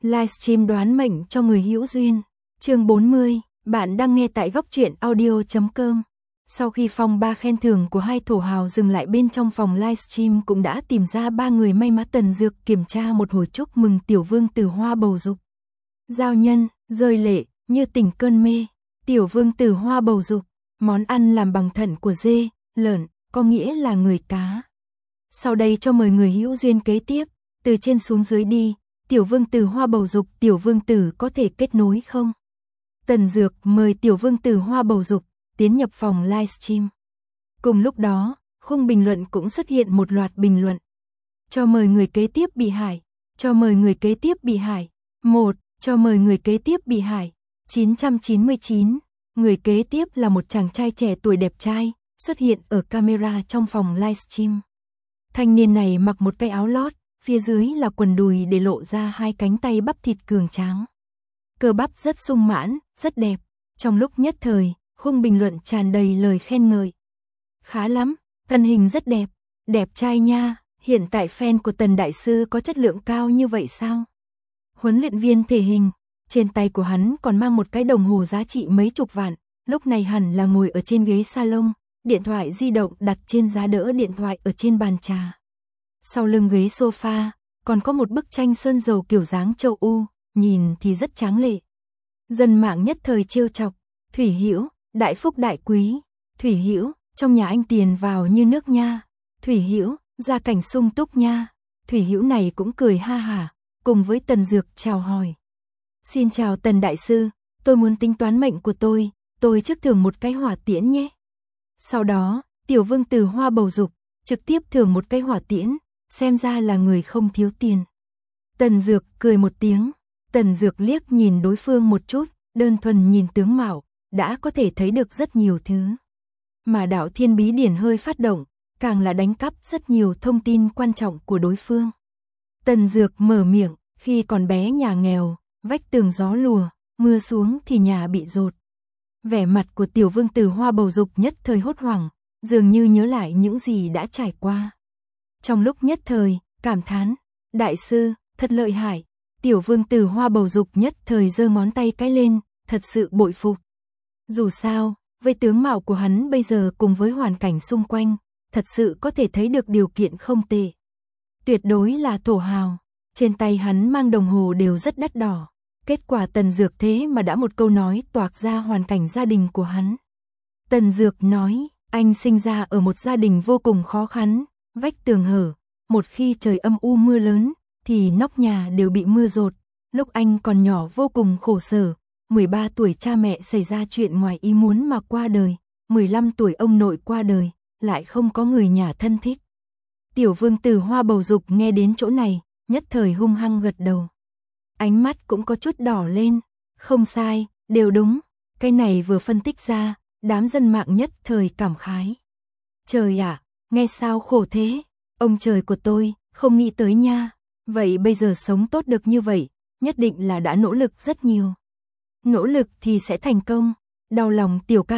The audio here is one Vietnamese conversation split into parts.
Livestream đoán mệnh cho người hữu duyên. Chương 40, bạn đang nghe tại góc truyện audio.com. Sau khi phong ba khen thưởng của hai thổ hào dừng lại bên trong phòng livestream cũng đã tìm ra ba người may mắn. Tần Dược kiểm tra một hồi chúc mừng tiểu vương tử hoa bầu dục. Giao nhân, rơi lệ, như tỉnh cơn mê. Tiểu vương tử hoa bầu dục, món ăn làm bằng thận của dê, lợn, có nghĩa là người cá. Sau đây cho mời người hữu duyên kế tiếp, từ trên xuống dưới đi. Tiểu vương tử hoa bầu dục, tiểu vương tử có thể kết nối không? Tần Dược mời tiểu vương tử hoa bầu dục tiến nhập phòng livestream. Cùng lúc đó, khung bình luận cũng xuất hiện một loạt bình luận. Cho mời người kế tiếp bị hại. Cho mời người kế tiếp bị hại. 1. Cho mời người kế tiếp bị hại. 999. Người kế tiếp là một chàng trai trẻ tuổi đẹp trai, xuất hiện ở camera trong phòng livestream. Thanh niên này mặc một cái áo lót, phía dưới là quần đùi để lộ ra hai cánh tay bắp thịt cường tráng. Cơ bắp rất sung mãn, rất đẹp. Trong lúc nhất thời, khung bình luận tràn đầy lời khen ngợi. Khá lắm, thân hình rất đẹp, đẹp trai nha, hiện tại fan của Tần Đại Sư có chất lượng cao như vậy sao? Huấn luyện viên thể hình, trên tay của hắn còn mang một cái đồng hồ giá trị mấy chục vạn, lúc này hẳn là ngồi ở trên ghế salon, điện thoại di động đặt trên giá đỡ điện thoại ở trên bàn trà. Sau lưng ghế sofa, còn có một bức tranh sơn dầu kiểu dáng châu U, nhìn thì rất tráng lệ. Dân mạng nhất thời trêu chọc, Thủy Hữu, đại phúc đại quý, Thủy Hữu, trong nhà anh tiền vào như nước nha, Thủy Hữu, gia cảnh sung túc nha. Thủy Hữu này cũng cười ha hả, cùng với Tần Dược chào hỏi. Xin chào Tần Đại Sư, tôi muốn tính toán mệnh của tôi trước thưởng một cái hỏa tiễn nhé. Sau đó, tiểu vương tử hoa bầu dục, trực tiếp thưởng một cái hỏa tiễn, xem ra là người không thiếu tiền. Tần Dược cười một tiếng, Tần Dược liếc nhìn đối phương một chút, đơn thuần nhìn tướng mạo, đã có thể thấy được rất nhiều thứ. Mà đạo thiên bí điển hơi phát động, càng là đánh cắp rất nhiều thông tin quan trọng của đối phương. Tần Dược mở miệng, khi còn bé nhà nghèo, vách tường gió lùa, mưa xuống thì nhà bị dột. Vẻ mặt của tiểu vương tử hoa bầu dục nhất thời hốt hoảng, dường như nhớ lại những gì đã trải qua. Trong lúc nhất thời, cảm thán, Đại Sư, thật lợi hại. Tiểu vương tử hoa bầu dục nhất thời giơ ngón tay cái lên, thật sự bội phục. Dù sao, với tướng mạo của hắn bây giờ cùng với hoàn cảnh xung quanh, thật sự có thể thấy được điều kiện không tệ. Tuyệt đối là thổ hào, trên tay hắn mang đồng hồ đều rất đắt đỏ. Kết quả Tần Dược thế mà đã một câu nói toạc ra hoàn cảnh gia đình của hắn. Tần Dược nói, anh sinh ra ở một gia đình vô cùng khó khăn, vách tường hở, một khi trời âm u mưa lớn, thì nóc nhà đều bị mưa dột. Lúc anh còn nhỏ vô cùng khổ sở, 13 tuổi cha mẹ xảy ra chuyện ngoài ý muốn mà qua đời, 15 tuổi ông nội qua đời, lại không có người nhà thân thích. Tiểu vương tử hoa bầu dục nghe đến chỗ này, nhất thời hung hăng gật đầu. Ánh mắt cũng có chút đỏ lên, không sai, đều đúng, cái này vừa phân tích ra, đám dân mạng nhất thời cảm khái. Trời ạ, nghe sao khổ thế, ông trời của tôi, không nghĩ tới nha, vậy bây giờ sống tốt được như vậy, nhất định là đã nỗ lực rất nhiều. Nỗ lực thì sẽ thành công, đau lòng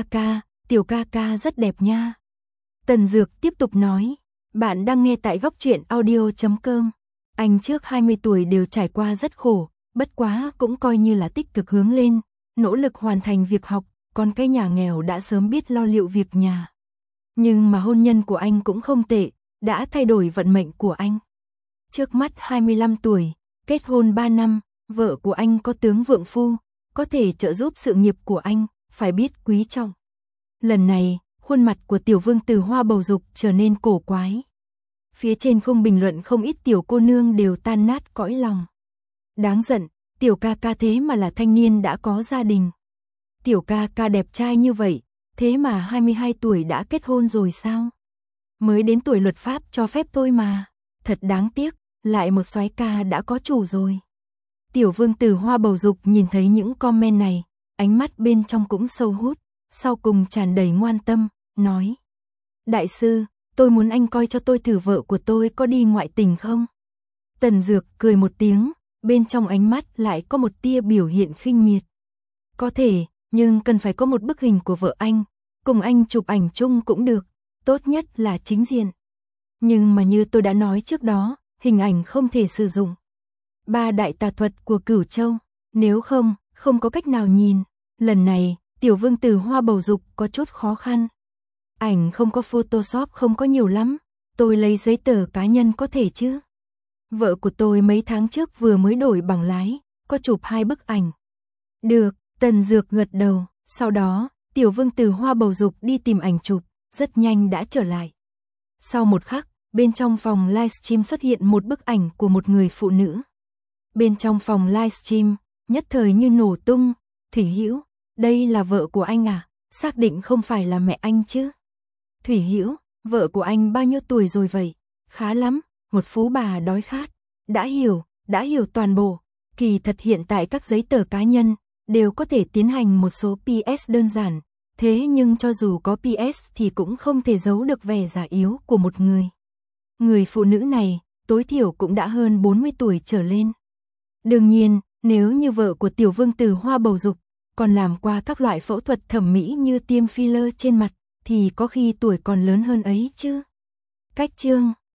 tiểu ca ca rất đẹp nha. Tần Dược tiếp tục nói, bạn đang nghe tại góc truyện audio.com. Anh trước 20 tuổi đều trải qua rất khổ, bất quá cũng coi như là tích cực hướng lên, nỗ lực hoàn thành việc học, còn cái nhà nghèo đã sớm biết lo liệu việc nhà. Nhưng mà hôn nhân của anh cũng không tệ, đã thay đổi vận mệnh của anh. Trước mắt 25 tuổi, kết hôn 3 năm, vợ của anh có tướng vượng phu, có thể trợ giúp sự nghiệp của anh, phải biết quý trọng. Lần này, khuôn mặt của tiểu vương tử hoa bầu dục trở nên cổ quái. Phía trên khung bình luận không ít tiểu cô nương đều tan nát cõi lòng. Đáng giận, tiểu ca ca thế mà là thanh niên đã có gia đình. Tiểu ca ca đẹp trai như vậy, thế mà 22 tuổi đã kết hôn rồi sao? Mới đến tuổi luật pháp cho phép tôi mà, thật đáng tiếc, lại một soái ca đã có chủ rồi. Tiểu vương tử hoa bầu dục nhìn thấy những comment này, ánh mắt bên trong cũng sâu hút, sau cùng tràn đầy ngoan tâm, nói. Đại sư, tôi muốn anh coi cho tôi thử vợ của tôi có đi ngoại tình không? Tần Dược cười một tiếng, bên trong ánh mắt lại có một tia biểu hiện khinh miệt. Có thể, nhưng cần phải có một bức hình của vợ anh, cùng anh chụp ảnh chung cũng được, tốt nhất là chính diện. Nhưng mà như tôi đã nói trước đó, hình ảnh không thể sử dụng. ba đại tà thuật của Cửu Châu, nếu không có cách nào nhìn. Lần này, tiểu vương tử hoa bầu dục có chút khó khăn. Ảnh không có Photoshop không có nhiều lắm, tôi lấy giấy tờ cá nhân có thể chứ. Vợ của tôi mấy tháng trước vừa mới đổi bằng lái, có chụp 2 bức ảnh. Được, Tần Dược gật đầu, sau đó, tiểu vương tử hoa bầu dục đi tìm ảnh chụp, rất nhanh đã trở lại. Sau một khắc, bên trong phòng livestream xuất hiện một bức ảnh của một người phụ nữ. Bên trong phòng livestream, nhất thời như nổ tung, Thủy Hữu, đây là vợ của anh à, xác định không phải là mẹ anh chứ. Thủy Hữu, vợ của anh bao nhiêu tuổi rồi vậy? Khá lắm, một phú bà đói khát. Đã hiểu toàn bộ. Kỳ thật hiện tại các giấy tờ cá nhân đều có thể tiến hành một số PS đơn giản, thế nhưng cho dù có PS thì cũng không thể giấu được vẻ già yếu của một người. Người phụ nữ này, tối thiểu cũng đã hơn 40 tuổi trở lên. Đương nhiên, nếu như vợ của tiểu vương tử hoa bầu dục, còn làm qua các loại phẫu thuật thẩm mỹ như tiêm filler trên mặt, thì có khi tuổi còn lớn hơn ấy chứ. Cách chương